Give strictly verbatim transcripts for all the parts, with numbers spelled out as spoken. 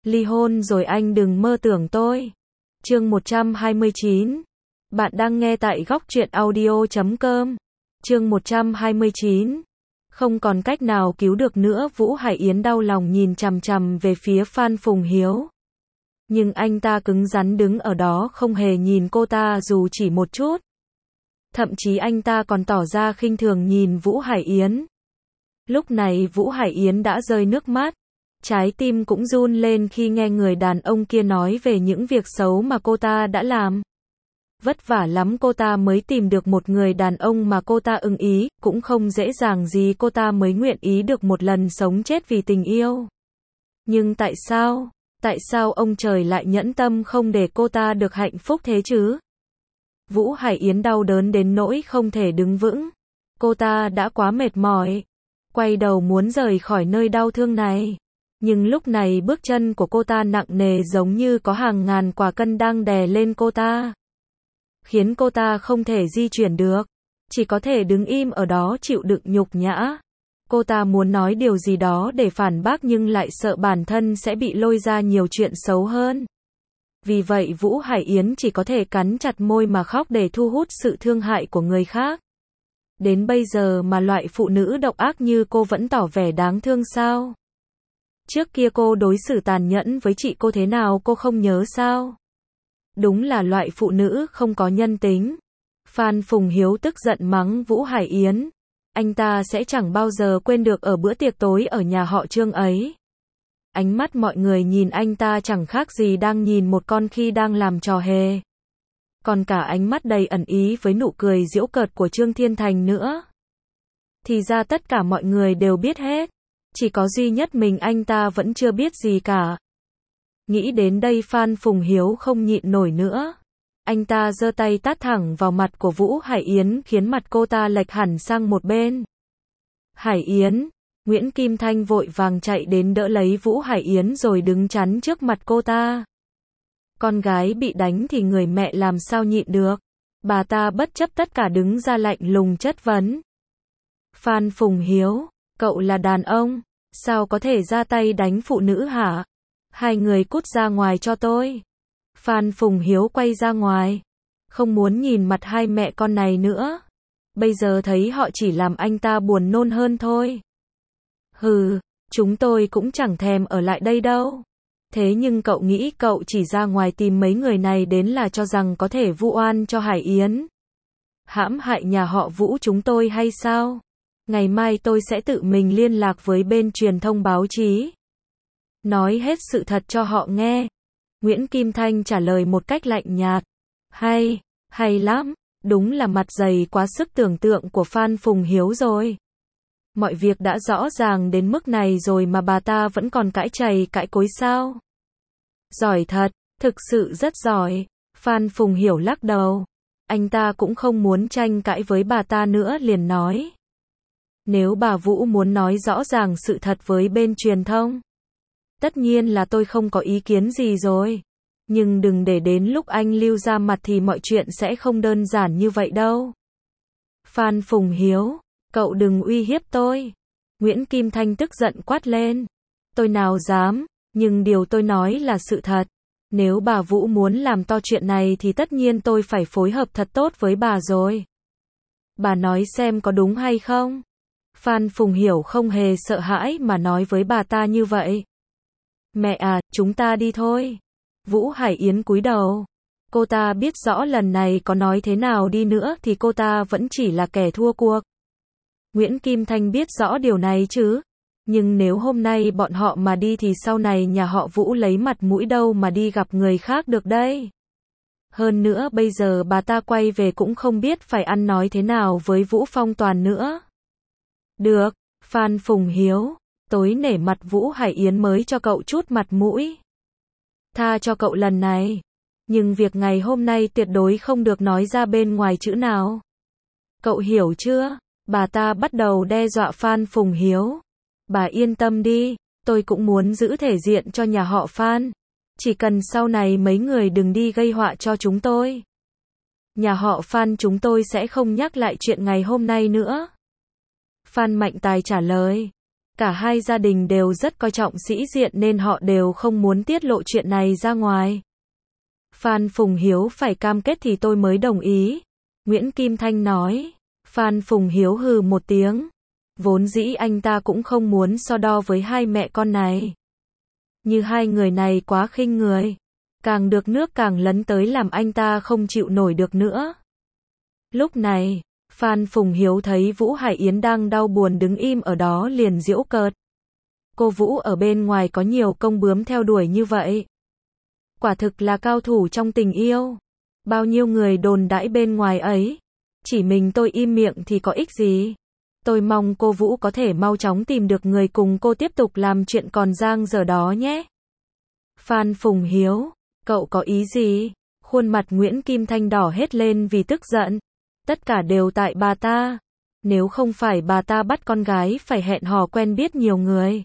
Ly hôn rồi anh đừng mơ tưởng tôi. Chương một trăm hai mươi chín. Bạn đang nghe tại góc truyện audio chấm com. Chương một trăm hai mươi chín. Không còn cách nào cứu được nữa, Vũ Hải Yến đau lòng nhìn chằm chằm về phía Phan Phùng Hiếu. Nhưng anh ta cứng rắn đứng ở đó không hề nhìn cô ta dù chỉ một chút. Thậm chí anh ta còn tỏ ra khinh thường nhìn Vũ Hải Yến. Lúc này Vũ Hải Yến đã rơi nước mắt. Trái tim cũng run lên khi nghe người đàn ông kia nói về những việc xấu mà cô ta đã làm. Vất vả lắm cô ta mới tìm được một người đàn ông mà cô ta ưng ý, cũng không dễ dàng gì cô ta mới nguyện ý được một lần sống chết vì tình yêu. Nhưng tại sao, tại sao ông trời lại nhẫn tâm không để cô ta được hạnh phúc thế chứ? Vũ Hải Yến đau đớn đến nỗi không thể đứng vững. Cô ta đã quá mệt mỏi, quay đầu muốn rời khỏi nơi đau thương này. Nhưng lúc này bước chân của cô ta nặng nề giống như có hàng ngàn quả cân đang đè lên cô ta, khiến cô ta không thể di chuyển được, chỉ có thể đứng im ở đó chịu đựng nhục nhã. Cô ta muốn nói điều gì đó để phản bác nhưng lại sợ bản thân sẽ bị lôi ra nhiều chuyện xấu hơn. Vì vậy Vũ Hải Yến chỉ có thể cắn chặt môi mà khóc để thu hút sự thương hại của người khác. Đến bây giờ mà loại phụ nữ độc ác như cô vẫn tỏ vẻ đáng thương sao? Trước kia cô đối xử tàn nhẫn với chị cô thế nào cô không nhớ sao? Đúng là loại phụ nữ không có nhân tính. Phan Phùng Hiếu tức giận mắng Vũ Hải Yến. Anh ta sẽ chẳng bao giờ quên được ở bữa tiệc tối ở nhà họ Trương ấy. Ánh mắt mọi người nhìn anh ta chẳng khác gì đang nhìn một con khi đang làm trò hề. Còn cả ánh mắt đầy ẩn ý với nụ cười giễu cợt của Trương Thiên Thành nữa. Thì ra tất cả mọi người đều biết hết. Chỉ có duy nhất mình anh ta vẫn chưa biết gì cả. Nghĩ đến đây Phan Phùng Hiếu không nhịn nổi nữa. Anh ta giơ tay tát thẳng vào mặt của Vũ Hải Yến khiến mặt cô ta lệch hẳn sang một bên. Hải Yến, Nguyễn Kim Thanh vội vàng chạy đến đỡ lấy Vũ Hải Yến rồi đứng chắn trước mặt cô ta. Con gái bị đánh thì người mẹ làm sao nhịn được. Bà ta bất chấp tất cả đứng ra lạnh lùng chất vấn. Phan Phùng Hiếu, cậu là đàn ông, sao có thể ra tay đánh phụ nữ hả? Hai người cút ra ngoài cho tôi. Phan Phùng Hiếu quay ra ngoài, không muốn nhìn mặt hai mẹ con này nữa. Bây giờ thấy họ chỉ làm anh ta buồn nôn hơn thôi. Hừ, chúng tôi cũng chẳng thèm ở lại đây đâu. Thế nhưng cậu nghĩ cậu chỉ ra ngoài tìm mấy người này đến là cho rằng có thể vu oan cho Hải Yến, hãm hại nhà họ Vũ chúng tôi hay sao? Ngày mai tôi sẽ tự mình liên lạc với bên truyền thông báo chí, nói hết sự thật cho họ nghe. Nguyễn Kim Thanh trả lời một cách lạnh nhạt. Hay, hay lắm, đúng là mặt dày quá sức tưởng tượng của Phan Phùng Hiếu rồi. Mọi việc đã rõ ràng đến mức này rồi mà bà ta vẫn còn cãi chày cãi cối sao? Giỏi thật, thực sự rất giỏi. Phan Phùng Hiếu lắc đầu. Anh ta cũng không muốn tranh cãi với bà ta nữa liền nói. Nếu bà Vũ muốn nói rõ ràng sự thật với bên truyền thông, tất nhiên là tôi không có ý kiến gì rồi. Nhưng đừng để đến lúc anh lưu ra mặt thì mọi chuyện sẽ không đơn giản như vậy đâu. Phan Phùng Hiếu, cậu đừng uy hiếp tôi. Nguyễn Kim Thanh tức giận quát lên. Tôi nào dám, nhưng điều tôi nói là sự thật. Nếu bà Vũ muốn làm to chuyện này thì tất nhiên tôi phải phối hợp thật tốt với bà rồi. Bà nói xem có đúng hay không? Phan Phùng Hiếu không hề sợ hãi mà nói với bà ta như vậy. Mẹ à, chúng ta đi thôi. Vũ Hải Yến cúi đầu. Cô ta biết rõ lần này có nói thế nào đi nữa thì cô ta vẫn chỉ là kẻ thua cuộc. Nguyễn Kim Thanh biết rõ điều này chứ. Nhưng nếu hôm nay bọn họ mà đi thì sau này nhà họ Vũ lấy mặt mũi đâu mà đi gặp người khác được đây. Hơn nữa bây giờ bà ta quay về cũng không biết phải ăn nói thế nào với Vũ Phong Toàn nữa. Được, Phan Phùng Hiếu, tối nể mặt Vũ Hải Yến mới cho cậu chút mặt mũi. Tha cho cậu lần này. Nhưng việc ngày hôm nay tuyệt đối không được nói ra bên ngoài chữ nào. Cậu hiểu chưa? Bà ta bắt đầu đe dọa Phan Phùng Hiếu. Bà yên tâm đi, tôi cũng muốn giữ thể diện cho nhà họ Phan. Chỉ cần sau này mấy người đừng đi gây họa cho chúng tôi. Nhà họ Phan chúng tôi sẽ không nhắc lại chuyện ngày hôm nay nữa. Phan Mạnh Tài trả lời. Cả hai gia đình đều rất coi trọng sĩ diện nên họ đều không muốn tiết lộ chuyện này ra ngoài. Phan Phùng Hiếu phải cam kết thì tôi mới đồng ý. Nguyễn Kim Thanh nói. Phan Phùng Hiếu hừ một tiếng. Vốn dĩ anh ta cũng không muốn so đo với hai mẹ con này. Như hai người này quá khinh người. Càng được nước càng lấn tới làm anh ta không chịu nổi được nữa. Lúc này, Phan Phùng Hiếu thấy Vũ Hải Yến đang đau buồn đứng im ở đó liền giễu cợt. Cô Vũ ở bên ngoài có nhiều công bướm theo đuổi như vậy. Quả thực là cao thủ trong tình yêu. Bao nhiêu người đồn đãi bên ngoài ấy. Chỉ mình tôi im miệng thì có ích gì. Tôi mong cô Vũ có thể mau chóng tìm được người cùng cô tiếp tục làm chuyện còn dang dở đó nhé. Phan Phùng Hiếu, cậu có ý gì? Khuôn mặt Nguyễn Kim Thanh đỏ hết lên vì tức giận. Tất cả đều tại bà ta. Nếu không phải bà ta bắt con gái phải hẹn hò quen biết nhiều người,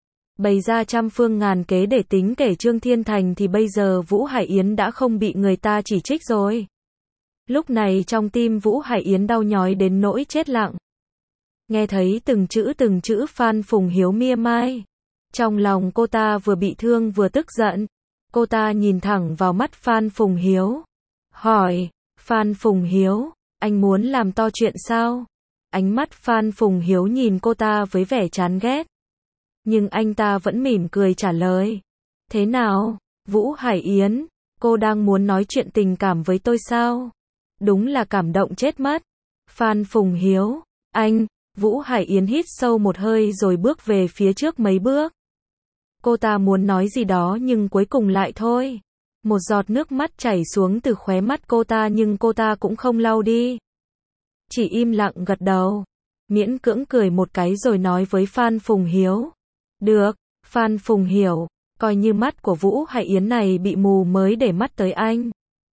bày ra trăm phương ngàn kế để tính kể Trương Thiên Thành thì bây giờ Vũ Hải Yến đã không bị người ta chỉ trích rồi. Lúc này trong tim Vũ Hải Yến đau nhói đến nỗi chết lặng. Nghe thấy từng chữ từng chữ Phan Phùng Hiếu mia mai. Trong lòng cô ta vừa bị thương vừa tức giận. Cô ta nhìn thẳng vào mắt Phan Phùng Hiếu. Hỏi, Phan Phùng Hiếu, anh muốn làm to chuyện sao? Ánh mắt Phan Phùng Hiếu nhìn cô ta với vẻ chán ghét. Nhưng anh ta vẫn mỉm cười trả lời. Thế nào, Vũ Hải Yến, cô đang muốn nói chuyện tình cảm với tôi sao? Đúng là cảm động chết mất. Phan Phùng Hiếu, anh, Vũ Hải Yến hít sâu một hơi rồi bước về phía trước mấy bước. Cô ta muốn nói gì đó nhưng cuối cùng lại thôi. Một giọt nước mắt chảy xuống từ khóe mắt cô ta nhưng cô ta cũng không lau đi. Chỉ im lặng gật đầu. Miễn cưỡng cười một cái rồi nói với Phan Phùng Hiếu. Được, Phan Phùng Hiểu, coi như mắt của Vũ Hải Yến này bị mù mới để mắt tới anh.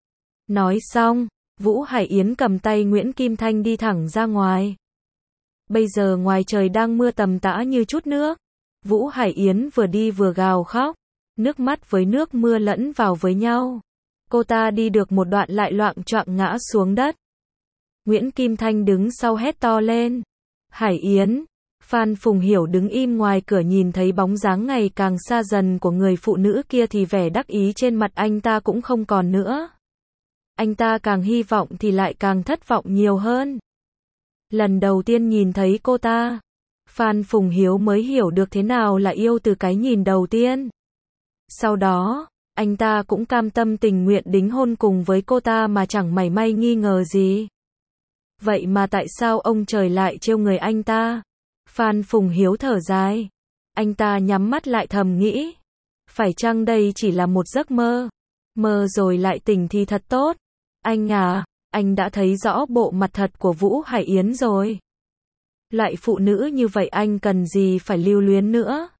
Nói xong, Vũ Hải Yến cầm tay Nguyễn Kim Thanh đi thẳng ra ngoài. Bây giờ ngoài trời đang mưa tầm tã như chút nước. Vũ Hải Yến vừa đi vừa gào khóc. Nước mắt với nước mưa lẫn vào với nhau. Cô ta đi được một đoạn lại loạng choạng ngã xuống đất. Nguyễn Kim Thanh đứng sau hét to lên. Hải Yến. Phan Phùng Hiểu đứng im ngoài cửa nhìn thấy bóng dáng ngày càng xa dần của người phụ nữ kia thì vẻ đắc ý trên mặt anh ta cũng không còn nữa. Anh ta càng hy vọng thì lại càng thất vọng nhiều hơn. Lần đầu tiên nhìn thấy cô ta, Phan Phùng Hiếu mới hiểu được thế nào là yêu từ cái nhìn đầu tiên. Sau đó, anh ta cũng cam tâm tình nguyện đính hôn cùng với cô ta mà chẳng mảy may nghi ngờ gì. Vậy mà tại sao ông trời lại trêu người anh ta? Phan Phùng Hiếu thở dài. Anh ta nhắm mắt lại thầm nghĩ. Phải chăng đây chỉ là một giấc mơ? Mơ rồi lại tỉnh thì thật tốt. Anh à, anh đã thấy rõ bộ mặt thật của Vũ Hải Yến rồi. Loại phụ nữ như vậy anh cần gì phải lưu luyến nữa?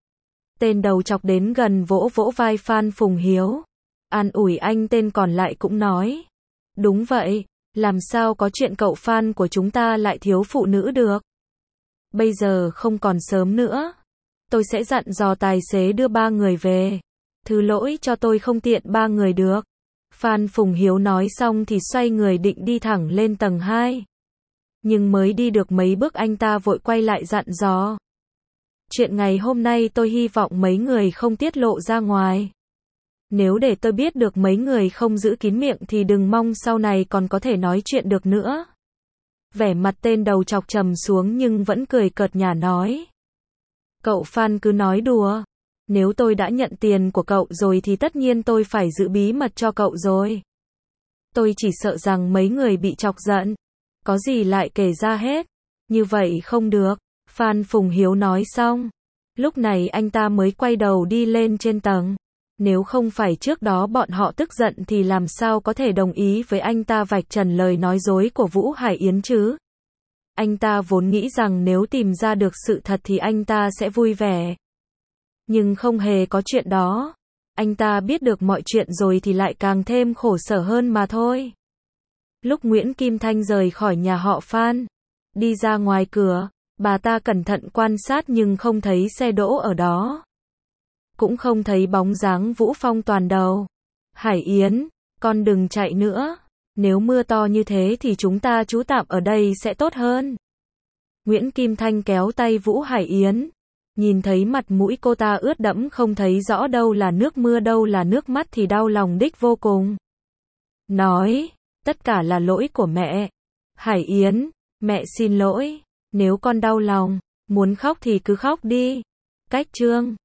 Tên đầu chọc đến gần vỗ vỗ vai Phan Phùng Hiếu. An ủi anh tên còn lại cũng nói. Đúng vậy, làm sao có chuyện cậu Phan của chúng ta lại thiếu phụ nữ được? Bây giờ không còn sớm nữa. Tôi sẽ dặn dò tài xế đưa ba người về. Thứ lỗi cho tôi không tiện ba người được. Phan Phùng Hiếu nói xong thì xoay người định đi thẳng lên tầng hai. Nhưng mới đi được mấy bước anh ta vội quay lại dặn dò. Chuyện ngày hôm nay tôi hy vọng mấy người không tiết lộ ra ngoài. Nếu để tôi biết được mấy người không giữ kín miệng thì đừng mong sau này còn có thể nói chuyện được nữa. Vẻ mặt tên đầu chọc trầm xuống nhưng vẫn cười cợt nhả nói. Cậu Phan cứ nói đùa. Nếu tôi đã nhận tiền của cậu rồi thì tất nhiên tôi phải giữ bí mật cho cậu rồi. Tôi chỉ sợ rằng mấy người bị chọc giận. Có gì lại kể ra hết. Như vậy không được. Phan Phùng Hiếu nói xong. Lúc này anh ta mới quay đầu đi lên trên tầng. Nếu không phải trước đó bọn họ tức giận thì làm sao có thể đồng ý với anh ta vạch trần lời nói dối của Vũ Hải Yến chứ? Anh ta vốn nghĩ rằng nếu tìm ra được sự thật thì anh ta sẽ vui vẻ. Nhưng không hề có chuyện đó. Anh ta biết được mọi chuyện rồi thì lại càng thêm khổ sở hơn mà thôi. Lúc Nguyễn Kim Thanh rời khỏi nhà họ Phan, đi ra ngoài cửa, bà ta cẩn thận quan sát nhưng không thấy xe đỗ ở đó. Cũng không thấy bóng dáng Vũ Phong Toàn đâu. Hải Yến, con đừng chạy nữa. Nếu mưa to như thế thì chúng ta trú tạm ở đây sẽ tốt hơn. Nguyễn Kim Thanh kéo tay Vũ Hải Yến. Nhìn thấy mặt mũi cô ta ướt đẫm không thấy rõ đâu là nước mưa đâu là nước mắt thì đau lòng đích vô cùng. Nói, tất cả là lỗi của mẹ. Hải Yến, mẹ xin lỗi, nếu con đau lòng, muốn khóc thì cứ khóc đi. Cách chương